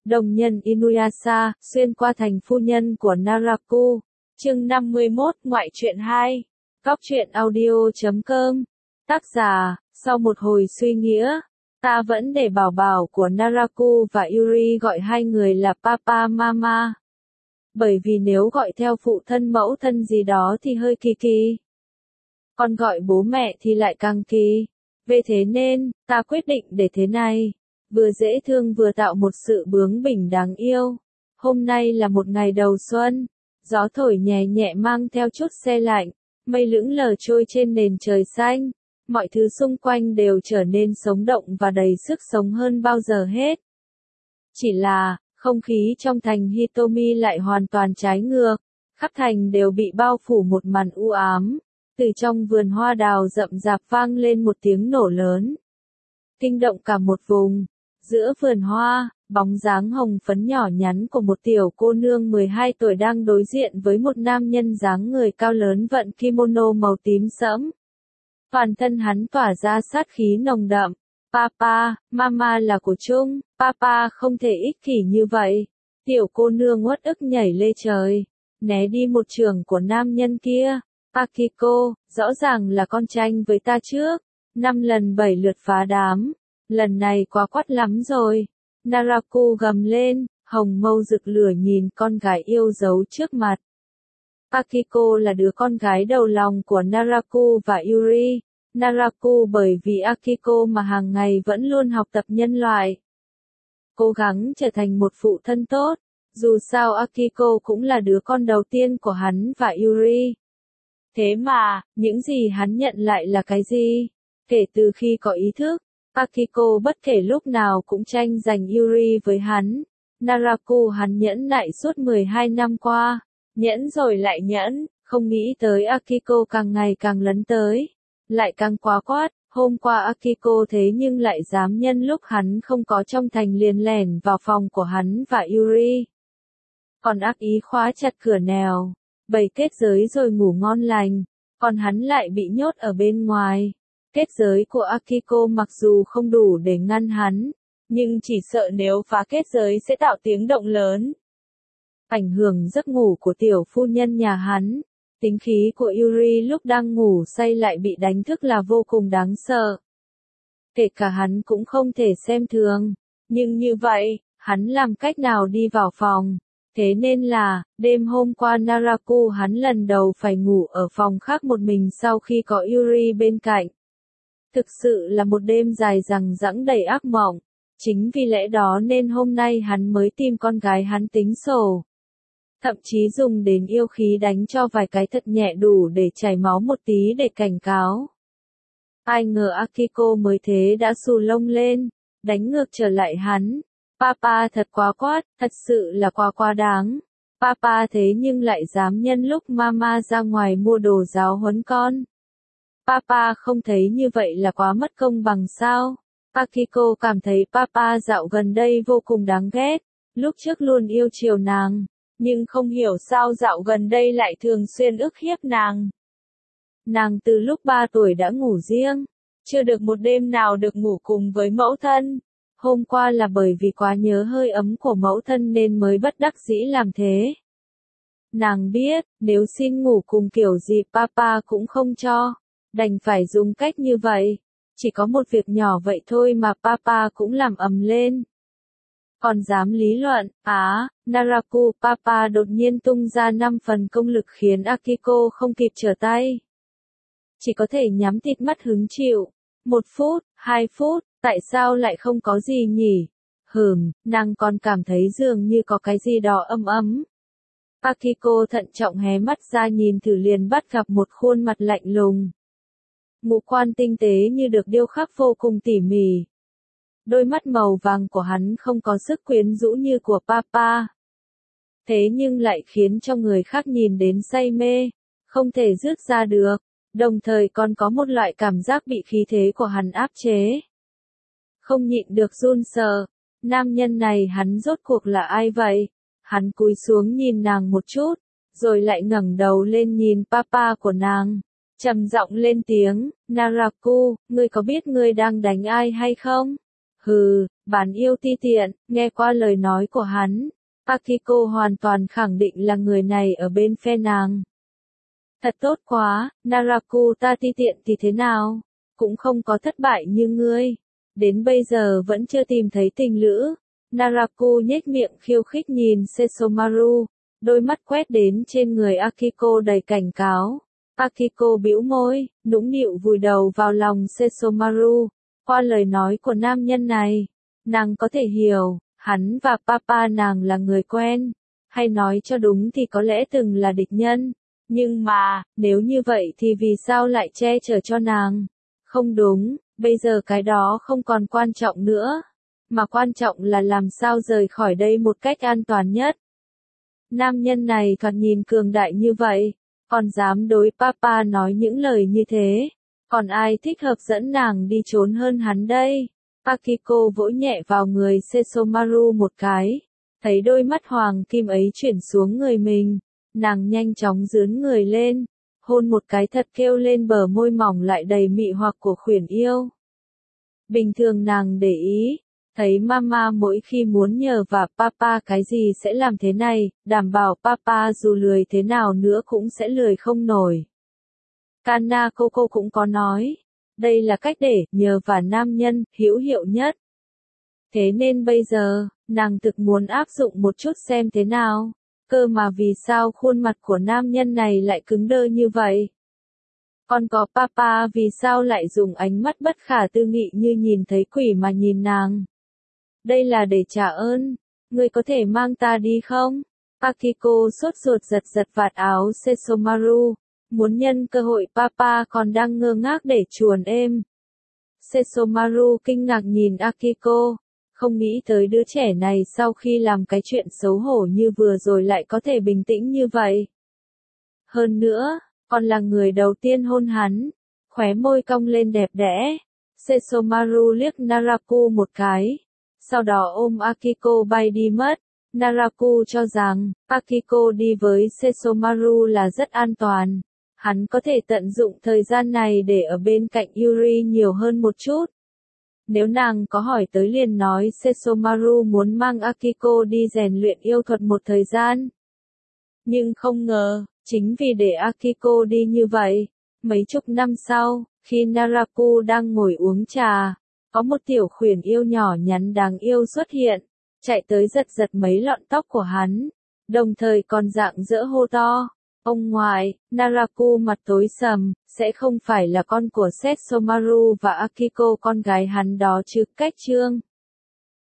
Đồng nhân Inuyasha, xuyên qua thành phu nhân của Naraku. Chương 51, ngoại truyện 2. Góc truyện audio.com. Tác giả, sau một hồi suy nghĩa, ta vẫn để bảo bảo của Naraku và Yuri gọi hai người là Papa Mama. Bởi vì nếu gọi theo phụ thân mẫu thân gì đó thì hơi kỳ kỳ. Còn gọi bố mẹ thì lại càng kỳ. Vì thế nên, ta quyết định để thế này. Vừa dễ thương vừa tạo một sự bướng bỉnh đáng yêu. Hôm nay là một ngày đầu xuân. Gió thổi nhẹ nhẹ mang theo chút se lạnh. Mây lững lờ trôi trên nền trời xanh. Mọi thứ xung quanh đều trở nên sống động và đầy sức sống hơn bao giờ hết. Chỉ là, không khí trong thành Hitomi lại hoàn toàn trái ngược. Khắp thành đều bị bao phủ một màn u ám. Từ trong vườn hoa đào rậm rạp vang lên một tiếng nổ lớn. Kinh động cả một vùng. Giữa vườn hoa, bóng dáng hồng phấn nhỏ nhắn của một tiểu cô nương 12 tuổi đang đối diện với một nam nhân dáng người cao lớn vận kimono màu tím sẫm. Toàn thân hắn tỏa ra sát khí nồng đậm. Papa, Mama là của chung, Papa không thể ích kỷ như vậy. Tiểu cô nương uất ức nhảy lê trời, né đi một chưởng của nam nhân kia. Akiko, rõ ràng là con tranh với ta trước. 5 lần 7 lượt phá đám. Lần này quá quắt lắm rồi. Naraku gầm lên, hồng mâu rực lửa nhìn con gái yêu dấu trước mặt. Akiko là đứa con gái đầu lòng của Naraku và Yuri. Naraku bởi vì Akiko mà hàng ngày vẫn luôn học tập nhân loại. Cố gắng trở thành một phụ thân tốt. Dù sao Akiko cũng là đứa con đầu tiên của hắn và Yuri. Thế mà, những gì hắn nhận lại là cái gì? Kể từ khi có ý thức, Akiko bất kể lúc nào cũng tranh giành Yuri với hắn. Naraku hắn nhẫn nại suốt 12 năm qua. Nhẫn rồi lại nhẫn, không nghĩ tới Akiko càng ngày càng lấn tới. Lại càng quá quát, hôm qua Akiko thế nhưng lại dám nhân lúc hắn không có trong thành liền lẻn vào phòng của hắn và Yuri. Còn ác ý khóa chặt cửa nèo, bày kết giới rồi ngủ ngon lành, còn hắn lại bị nhốt ở bên ngoài. Kết giới của Akiko mặc dù không đủ để ngăn hắn, nhưng chỉ sợ nếu phá kết giới sẽ tạo tiếng động lớn. Ảnh hưởng giấc ngủ của tiểu phu nhân nhà hắn, tính khí của Yuri lúc đang ngủ say lại bị đánh thức là vô cùng đáng sợ. Kể cả hắn cũng không thể xem thường, nhưng như vậy, hắn làm cách nào đi vào phòng. Thế nên là, đêm hôm qua Naraku hắn lần đầu phải ngủ ở phòng khác một mình sau khi có Yuri bên cạnh. Thực sự là một đêm dài dằng dẵng đầy ác mộng. Chính vì lẽ đó nên hôm nay hắn mới tìm con gái hắn tính sổ. Thậm chí dùng đến yêu khí đánh cho vài cái thật nhẹ đủ để chảy máu một tí để cảnh cáo. Ai ngờ Akiko mới thế đã xù lông lên, đánh ngược trở lại hắn. Papa thật quá quát, thật sự là quá đáng. Papa thế nhưng lại dám nhân lúc Mama ra ngoài mua đồ giáo huấn con. Papa không thấy như vậy là quá mất công bằng sao? Akiko cảm thấy Papa dạo gần đây vô cùng đáng ghét, lúc trước luôn yêu chiều nàng, nhưng không hiểu sao dạo gần đây lại thường xuyên ức hiếp nàng. Nàng từ lúc 3 tuổi đã ngủ riêng, chưa được một đêm nào được ngủ cùng với mẫu thân. Hôm qua là bởi vì quá nhớ hơi ấm của mẫu thân nên mới bất đắc dĩ làm thế. Nàng biết, nếu xin ngủ cùng kiểu gì Papa cũng không cho, đành phải dùng cách như vậy. Chỉ có một việc nhỏ vậy thôi mà Papa cũng làm ầm lên. Còn dám lý luận, Naraku Papa đột nhiên tung ra 5 phần công lực khiến Akiko không kịp trở tay. Chỉ có thể nhắm tịt mắt hứng chịu. 1 phút, 2 phút, tại sao lại không có gì nhỉ? Nàng còn cảm thấy dường như có cái gì đó ấm. Akiko thận trọng hé mắt ra nhìn thử liền bắt gặp một khuôn mặt lạnh lùng. Ngũ quan tinh tế như được điêu khắc vô cùng tỉ mỉ. Đôi mắt màu vàng của hắn không có sức quyến rũ như của Papa. Thế nhưng lại khiến cho người khác nhìn đến say mê, không thể dứt ra được, đồng thời còn có một loại cảm giác bị khí thế của hắn áp chế. Không nhịn được run sợ, nam nhân này hắn rốt cuộc là ai vậy? Hắn cúi xuống nhìn nàng một chút, rồi lại ngẩng đầu lên nhìn Papa của nàng. Trầm giọng lên tiếng, Naraku, ngươi có biết ngươi đang đánh ai hay không? Hừ, bán yêu ti tiện, nghe qua lời nói của hắn. Akiko hoàn toàn khẳng định là người này ở bên phe nàng. Thật tốt quá, Naraku ta ti tiện thì thế nào? Cũng không có thất bại như ngươi. Đến bây giờ vẫn chưa tìm thấy tình lữ. Naraku nhếch miệng khiêu khích nhìn Sesomaru. Đôi mắt quét đến trên người Akiko đầy cảnh cáo. Akiko bĩu môi, nũng nịu vùi đầu vào lòng Sesomaru. Qua lời nói của nam nhân này, nàng có thể hiểu, hắn và papa nàng là người quen. Hay nói cho đúng thì có lẽ từng là địch nhân. Nhưng mà, nếu như vậy thì vì sao lại che chở cho nàng? Không đúng, bây giờ cái đó không còn quan trọng nữa. Mà quan trọng là làm sao rời khỏi đây một cách an toàn nhất. Nam nhân này thoạt nhìn cường đại như vậy, còn dám đối papa nói những lời như thế. Còn ai thích hợp dẫn nàng đi trốn hơn hắn đây? Akiko vỗ nhẹ vào người Sesomaru một cái. Thấy đôi mắt hoàng kim ấy chuyển xuống người mình. Nàng nhanh chóng dướn người lên. Hôn một cái thật kêu lên bờ môi mỏng lại đầy mị hoặc của khuyển yêu. Bình thường nàng để ý. Thấy mama mỗi khi muốn nhờ và papa cái gì sẽ làm thế này, đảm bảo papa dù lười thế nào nữa cũng sẽ lười không nổi. Kana Coco cũng có nói, đây là cách để nhờ vả nam nhân hữu hiệu nhất. Thế nên bây giờ, nàng thực muốn áp dụng một chút xem thế nào. Cơ mà vì sao khuôn mặt của nam nhân này lại cứng đơ như vậy? Còn có papa vì sao lại dùng ánh mắt bất khả tư nghị như nhìn thấy quỷ mà nhìn nàng? Đây là để trả ơn. Ngươi có thể mang ta đi không? Akiko sốt ruột giật giật vạt áo Sesomaru. Muốn nhân cơ hội papa còn đang ngơ ngác để chuồn êm. Sesomaru kinh ngạc nhìn Akiko. Không nghĩ tới đứa trẻ này sau khi làm cái chuyện xấu hổ như vừa rồi lại có thể bình tĩnh như vậy. Hơn nữa, còn là người đầu tiên hôn hắn. Khóe môi cong lên đẹp đẽ. Sesomaru liếc Naraku một cái. Sau đó ôm Akiko bay đi mất. Naraku cho rằng, Akiko đi với Sesomaru là rất an toàn. Hắn có thể tận dụng thời gian này để ở bên cạnh Yuri nhiều hơn một chút. Nếu nàng có hỏi tới liền nói Sesomaru muốn mang Akiko đi rèn luyện yêu thuật một thời gian. Nhưng không ngờ, chính vì để Akiko đi như vậy, mấy chục năm sau, khi Naraku đang ngồi uống trà, có một tiểu khuyển yêu nhỏ nhắn đáng yêu xuất hiện, chạy tới giật giật mấy lọn tóc của hắn, đồng thời còn rạng rỡ hô to. Ông ngoại, Naraku mặt tối sầm, sẽ không phải là con của Sesomaru và Akiko con gái hắn đó chứ, cách trương.